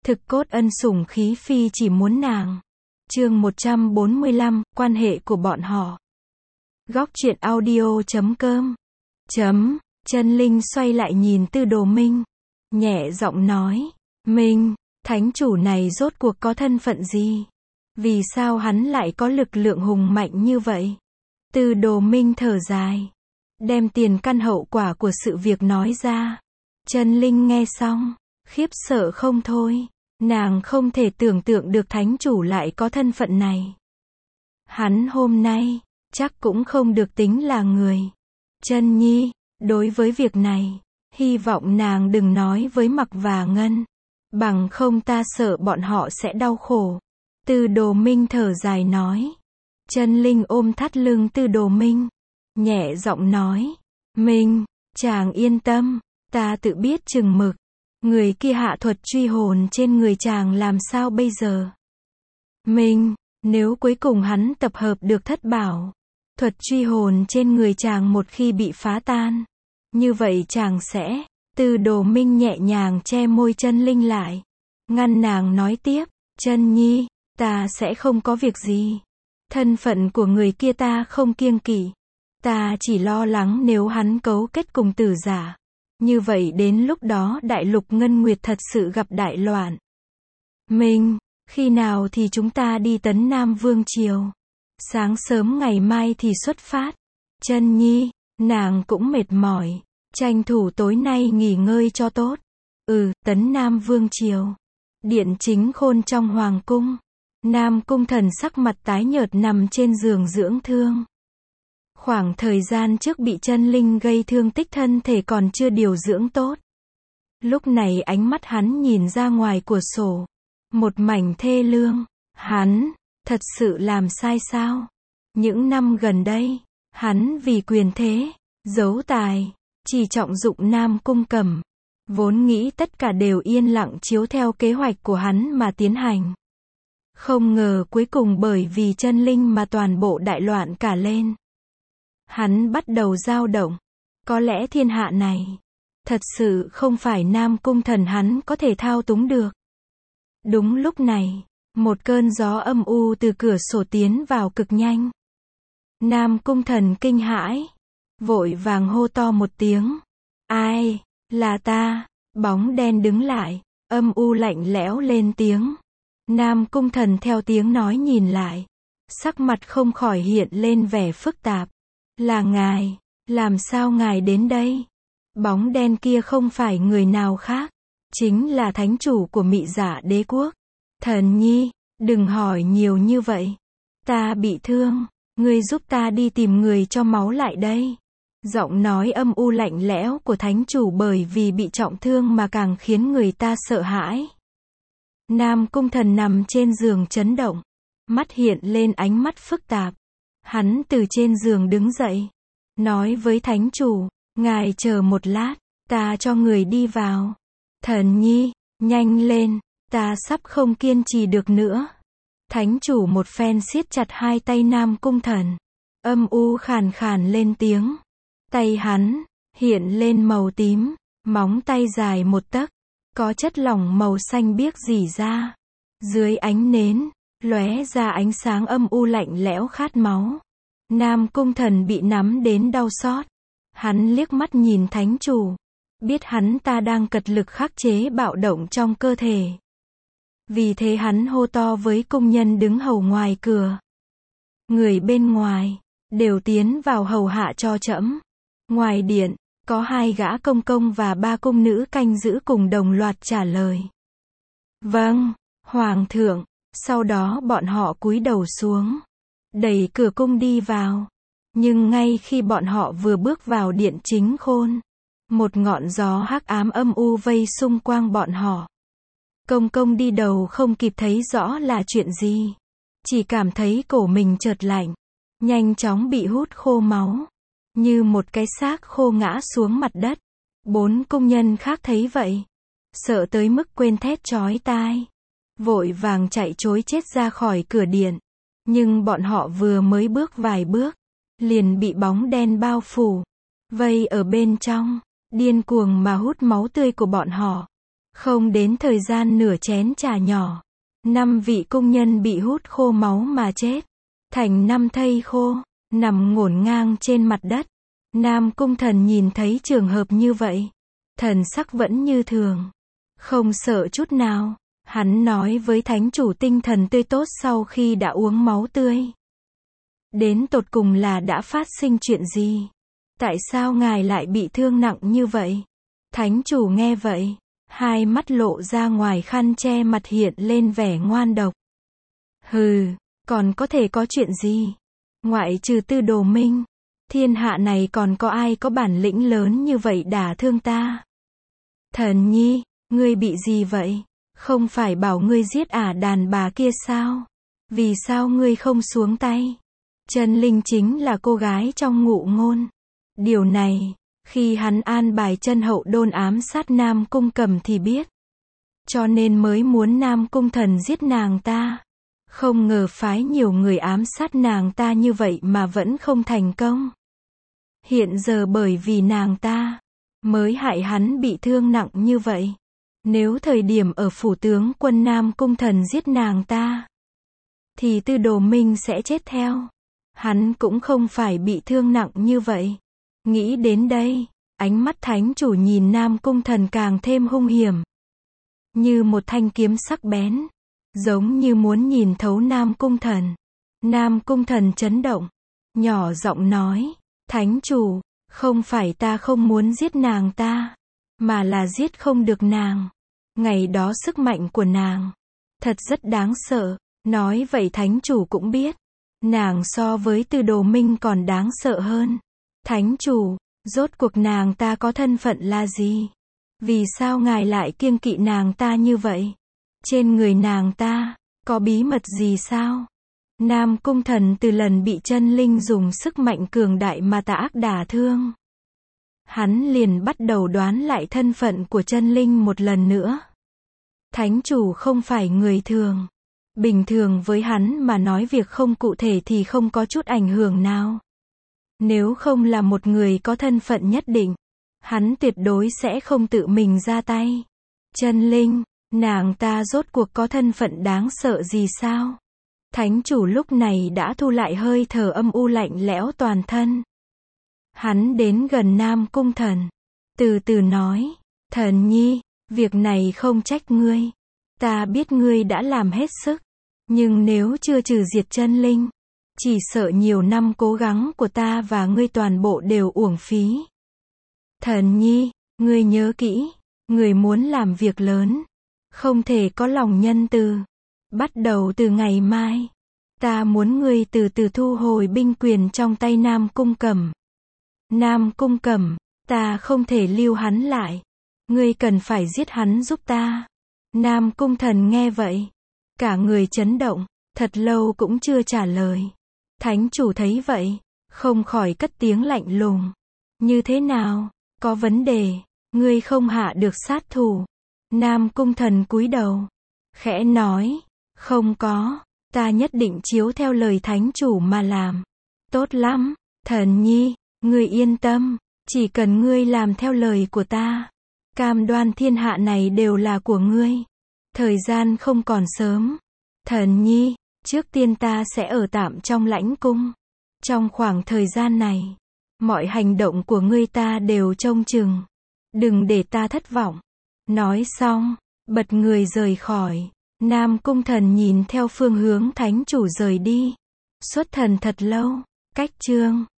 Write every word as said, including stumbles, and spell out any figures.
thực cốt ân sủng khí phi chỉ muốn nàng. Chương một trăm bốn mươi lăm, quan hệ của bọn họ. Góc truyện audio chấm com. Chấm, Chân Linh xoay lại nhìn Tư Đồ Minh. Nhẹ giọng nói, Minh, thánh chủ này rốt cuộc có thân phận gì? Vì sao hắn lại có lực lượng hùng mạnh như vậy? Tư Đồ Minh thở dài, đem tiền căn hậu quả của sự việc nói ra. Chân Linh nghe xong, khiếp sợ không thôi. Nàng không thể tưởng tượng được thánh chủ lại có thân phận này. Hắn hôm nay, chắc cũng không được tính là người. Chân Nhi, đối với việc này, hy vọng nàng đừng nói với Mặc và Ngân. Bằng không ta sợ bọn họ sẽ đau khổ. Tư Đồ Minh thở dài nói. Chân Linh ôm thắt lưng Tư Đồ Minh. Nhẹ giọng nói. Minh, chàng yên tâm, ta tự biết chừng mực. Người kia hạ thuật truy hồn trên người chàng làm sao bây giờ? Minh, nếu cuối cùng hắn tập hợp được thất bảo, thuật truy hồn trên người chàng một khi bị phá tan, như vậy chàng sẽ... Tư Đồ Minh nhẹ nhàng che môi Chân Linh lại, ngăn nàng nói tiếp. Chân Nhi, ta sẽ không có việc gì. Thân phận của người kia ta không kiêng kỵ. Ta chỉ lo lắng nếu hắn cấu kết cùng Tử Giả. Như vậy đến lúc đó đại lục Ngân Nguyệt thật sự gặp đại loạn. Minh, khi nào thì chúng ta đi Tấn Nam Vương Triều? Sáng sớm ngày mai thì xuất phát. Chân Nhi, nàng cũng mệt mỏi, tranh thủ tối nay nghỉ ngơi cho tốt. Ừ, Tấn Nam Vương Triều. Điện Chính Khôn trong Hoàng cung. Nam Cung Thần sắc mặt tái nhợt nằm trên giường dưỡng thương. Khoảng thời gian trước bị Chân Linh gây thương tích thân thể còn chưa điều dưỡng tốt. Lúc này ánh mắt hắn nhìn ra ngoài cửa sổ. Một mảnh thê lương. Hắn, thật sự làm sai sao? Những năm gần đây, hắn vì quyền thế, giấu tài, chỉ trọng dụng Nam Cung Cẩm. Vốn nghĩ tất cả đều yên lặng chiếu theo kế hoạch của hắn mà tiến hành. Không ngờ cuối cùng bởi vì Chân Linh mà toàn bộ đại loạn cả lên. Hắn bắt đầu dao động. Có lẽ thiên hạ này, thật sự không phải Nam Cung Thần hắn có thể thao túng được. Đúng lúc này, một cơn gió âm u từ cửa sổ tiến vào cực nhanh. Nam Cung Thần kinh hãi, vội vàng hô to một tiếng. Ai? Là ta. Bóng đen đứng lại, âm u lạnh lẽo lên tiếng. Nam Cung Thần theo tiếng nói nhìn lại, sắc mặt không khỏi hiện lên vẻ phức tạp. Là ngài, làm sao ngài đến đây? Bóng đen kia không phải người nào khác, chính là thánh chủ của Mị Dạ Đế quốc. Thần Nhi, đừng hỏi nhiều như vậy. Ta bị thương, ngươi giúp ta đi tìm người cho máu lại đây. Giọng nói âm u lạnh lẽo của thánh chủ bởi vì bị trọng thương mà càng khiến người ta sợ hãi. Nam Cung Thần nằm trên giường chấn động, mắt hiện lên ánh mắt phức tạp. Hắn từ trên giường đứng dậy, nói với thánh chủ, ngài chờ một lát, ta cho người đi vào. Thần Nhi, nhanh lên, ta sắp không kiên trì được nữa. Thánh chủ một phen siết chặt hai tay Nam Cung Thần, âm u khàn khàn lên tiếng. Tay hắn, hiện lên màu tím, móng tay dài một tấc, có chất lỏng màu xanh biếc rỉ ra. Dưới ánh nến, lóe ra ánh sáng âm u lạnh lẽo khát máu. Nam Cung Thần bị nắm đến đau xót. Hắn liếc mắt nhìn thánh chủ, biết hắn ta đang cật lực khắc chế bạo động trong cơ thể. Vì thế hắn hô to với cung nhân đứng hầu ngoài cửa. Người bên ngoài, đều tiến vào hầu hạ cho trẫm. Ngoài điện, có hai gã công công và ba cung nữ canh giữ cùng đồng loạt trả lời. Vâng, Hoàng thượng. Sau đó bọn họ cúi đầu xuống, đẩy cửa cung đi vào. Nhưng ngay khi bọn họ vừa bước vào điện Chính Khôn, một ngọn gió hắc ám âm u vây xung quanh bọn họ. Công công đi đầu không kịp thấy rõ là chuyện gì, chỉ cảm thấy cổ mình chợt lạnh, nhanh chóng bị hút khô máu, như một cái xác khô ngã xuống mặt đất. Bốn cung nhân khác thấy vậy, sợ tới mức quên thét chói tai, vội vàng chạy trối chết ra khỏi cửa điện. Nhưng bọn họ vừa mới bước vài bước, liền bị bóng đen bao phủ, vây ở bên trong, điên cuồng mà hút máu tươi của bọn họ. Không đến thời gian nửa chén trà nhỏ, năm vị cung nhân bị hút khô máu mà chết. Thành năm thây khô, nằm ngổn ngang trên mặt đất. Nam Cung Thần nhìn thấy trường hợp như vậy, thần sắc vẫn như thường, không sợ chút nào. Hắn nói với thánh chủ tinh thần tươi tốt sau khi đã uống máu tươi. Đến tột cùng là đã phát sinh chuyện gì? Tại sao ngài lại bị thương nặng như vậy? Thánh chủ nghe vậy, hai mắt lộ ra ngoài khăn che mặt hiện lên vẻ ngoan độc. Hừ, còn có thể có chuyện gì? Ngoại trừ Tư Đồ Minh, thiên hạ này còn có ai có bản lĩnh lớn như vậy đả thương ta? Thần nhi, ngươi bị gì vậy? Không phải bảo ngươi giết ả đàn bà kia sao? Vì sao ngươi không xuống tay? Chân Linh chính là cô gái trong ngụ ngôn. Điều này, khi hắn an bài chân hậu đôn ám sát Nam Cung Cẩm thì biết. Cho nên mới muốn Nam Cung Thần giết nàng ta. Không ngờ phái nhiều người ám sát nàng ta như vậy mà vẫn không thành công. Hiện giờ bởi vì nàng ta, mới hại hắn bị thương nặng như vậy. Nếu thời điểm ở phủ tướng quân Nam Cung Thần giết nàng ta, thì Tư Đồ Minh sẽ chết theo. Hắn cũng không phải bị thương nặng như vậy. Nghĩ đến đây, ánh mắt thánh chủ nhìn Nam Cung Thần càng thêm hung hiểm. Như một thanh kiếm sắc bén, giống như muốn nhìn thấu Nam Cung Thần. Nam Cung Thần chấn động, nhỏ giọng nói, thánh chủ, không phải ta không muốn giết nàng ta, mà là giết không được nàng. Ngày đó sức mạnh của nàng, thật rất đáng sợ. Nói vậy thánh chủ cũng biết, nàng so với Tư Đồ Minh còn đáng sợ hơn. Thánh chủ, rốt cuộc nàng ta có thân phận là gì? Vì sao ngài lại kiêng kỵ nàng ta như vậy? Trên người nàng ta, có bí mật gì sao? Nam Cung Thần từ lần bị Chân Linh dùng sức mạnh cường đại mà tà ác đả thương, hắn liền bắt đầu đoán lại thân phận của Chân Linh một lần nữa. Thánh chủ không phải người thường. Bình thường với hắn mà nói việc không cụ thể thì không có chút ảnh hưởng nào. Nếu không là một người có thân phận nhất định, hắn tuyệt đối sẽ không tự mình ra tay. Chân Linh, nàng ta rốt cuộc có thân phận đáng sợ gì sao? Thánh chủ lúc này đã thu lại hơi thở âm u lạnh lẽo toàn thân. Hắn đến gần Nam Cung Thần, từ từ nói, thần nhi, việc này không trách ngươi. Ta biết ngươi đã làm hết sức, nhưng nếu chưa trừ diệt Chân Linh, chỉ sợ nhiều năm cố gắng của ta và ngươi toàn bộ đều uổng phí. Thần nhi, ngươi nhớ kỹ, ngươi muốn làm việc lớn, không thể có lòng nhân từ. Bắt đầu từ ngày mai, ta muốn ngươi từ từ thu hồi binh quyền trong tay Nam Cung Cẩm. Nam Cung Cẩm, ta không thể lưu hắn lại. Ngươi cần phải giết hắn giúp ta. Nam Cung Thần nghe vậy, cả người chấn động, thật lâu cũng chưa trả lời. Thánh chủ thấy vậy, không khỏi cất tiếng lạnh lùng. Như thế nào? Có vấn đề? Ngươi không hạ được sát thủ. Nam Cung Thần cúi đầu, khẽ nói, không có, ta nhất định chiếu theo lời thánh chủ mà làm. Tốt lắm, thần nhi, ngươi yên tâm, chỉ cần ngươi làm theo lời của ta, cam đoan thiên hạ này đều là của ngươi. Thời gian không còn sớm. Thần nhi, trước tiên ta sẽ ở tạm trong lãnh cung. Trong khoảng thời gian này, mọi hành động của ngươi ta đều trông chừng. Đừng để ta thất vọng. Nói xong, bật người rời khỏi. Nam Cung Thần nhìn theo phương hướng thánh chủ rời đi. Xuất thần thật lâu. Cách chương